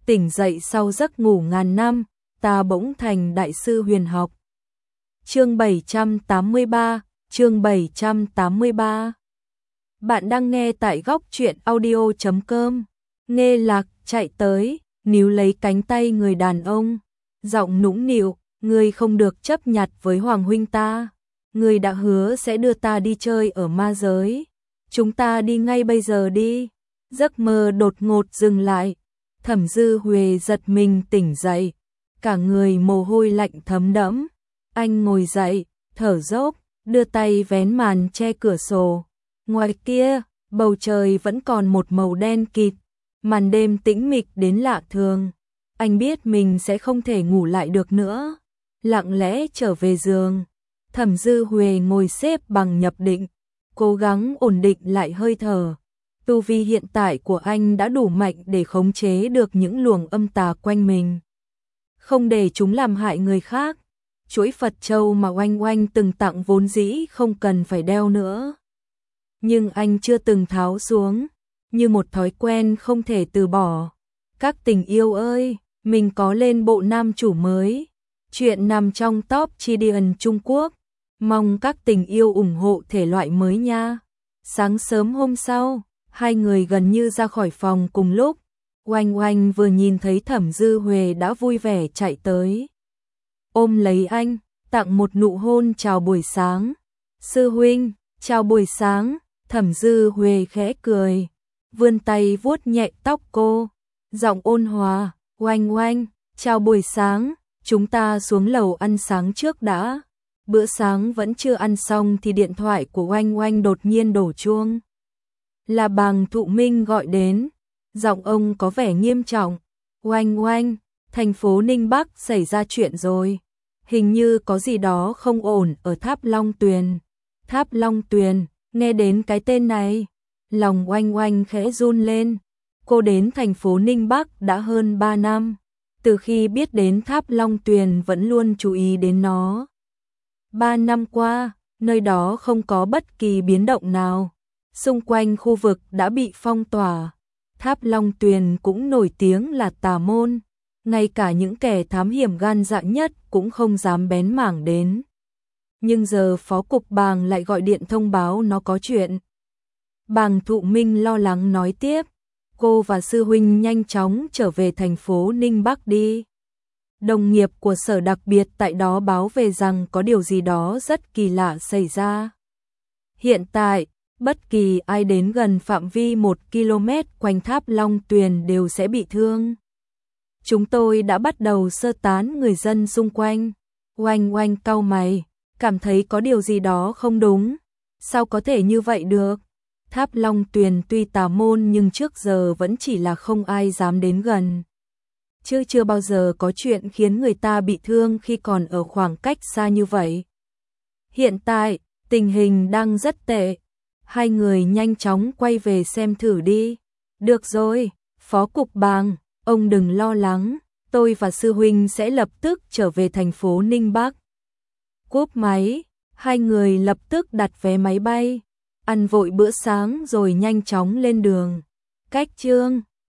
tỉnh dậy sau giấc ngủ ngàn năm, ta bỗng thành đại sư huyền học. Chương 783, chương 783. Bạn đang nghe tại góc truyện audio.com. Nghe Lạc chạy tới, níu lấy cánh tay người đàn ông, giọng nũng nịu, ngươi không được chấp nhặt với Hoàng huynh ta. Ngươi đã hứa sẽ đưa ta đi chơi ở ma giới. Chúng ta đi ngay bây giờ đi. Giấc mơ đột ngột dừng lại. Thẩm Dư Huệ giật mình tỉnh dậy, cả người mồ hôi lạnh thấm đẫm. Anh ngồi dậy, thở dốc, đưa tay vén màn che cửa sổ. Ngoài kia, bầu trời vẫn còn một màu đen kịt, màn đêm tĩnh mịch đến lạ thường. Anh biết mình sẽ không thể ngủ lại được nữa, lặng lẽ trở về giường. Thẩm Dư Huệ ngồi xếp bằng nhập định, cố gắng ổn định lại hơi thở. Tu vi hiện tại của anh đã đủ mạnh để khống chế được những luồng âm tà quanh mình, không để chúng làm hại người khác. Chuỗi Phật châu mà Oanh Oanh từng tặng vốn dĩ không cần phải đeo nữa, nhưng anh chưa từng tháo xuống, như một thói quen không thể từ bỏ. Các tình yêu ơi, mình có lên bộ nam chủ mới, chuyện nằm trong top Chidian Trung Quốc, mong các tình yêu ủng hộ thể loại mới nha. Sáng sớm hôm sau, hai người gần như ra khỏi phòng cùng lúc. Oanh Oanh vừa nhìn thấy Thẩm Dư Huệ đã vui vẻ chạy tới, ôm lấy anh, tặng một nụ hôn chào buổi sáng. Sư huynh, chào buổi sáng. Thẩm Dư Huệ khẽ cười, vươn tay vuốt nhẹ tóc cô, giọng ôn hòa. Oanh Oanh, chào buổi sáng, chúng ta xuống lầu ăn sáng trước đã. Bữa sáng vẫn chưa ăn xong thì điện thoại của Oanh Oanh đột nhiên đổ chuông. Là Bàng Thụ Minh gọi đến, giọng ông có vẻ nghiêm trọng. Oanh Oanh, thành phố Ninh Bắc xảy ra chuyện rồi, hình như có gì đó không ổn ở Tháp Long Tuyền. Tháp Long Tuyền, nghe đến cái tên này, lòng Oanh Oanh khẽ run lên. Cô đến thành phố Ninh Bắc đã hơn 3 năm, từ khi biết đến Tháp Long Tuyền vẫn luôn chú ý đến nó. 3 năm qua, nơi đó không có bất kỳ biến động nào, xung quanh khu vực đã bị phong tỏa. Tháp Long Tuyền cũng nổi tiếng là tà môn, ngay cả những kẻ thám hiểm gan dạ nhất cũng không dám bén mảng đến. Nhưng giờ phó cục Bàng lại gọi điện thông báo nó có chuyện. Bàng Thụ Minh lo lắng nói tiếp, cô và sư huynh nhanh chóng trở về thành phố Ninh Bắc đi. Đồng nghiệp của sở đặc biệt tại đó báo về rằng có điều gì đó rất kỳ lạ xảy ra. Hiện tại, bất kỳ ai đến gần phạm vi 1 km quanh Tháp Long Tuyền đều sẽ bị thương. Chúng tôi đã bắt đầu sơ tán người dân xung quanh. Oanh Oanh cau mày, cảm thấy có điều gì đó không đúng. Sao có thể như vậy được? Tháp Long Tuyền tuy tà môn nhưng trước giờ vẫn chỉ là không ai dám đến gần. Chứ chưa bao giờ có chuyện khiến người ta bị thương khi còn ở khoảng cách xa như vậy. Hiện tại, tình hình đang rất tệ. Hai người nhanh chóng quay về xem thử đi. Được rồi, phó cục Bàng, ông đừng lo lắng, tôi và sư huynh sẽ lập tức trở về thành phố Ninh Bắc. Cúp máy, hai người lập tức đặt vé máy bay, ăn vội bữa sáng rồi nhanh chóng lên đường. Cách chương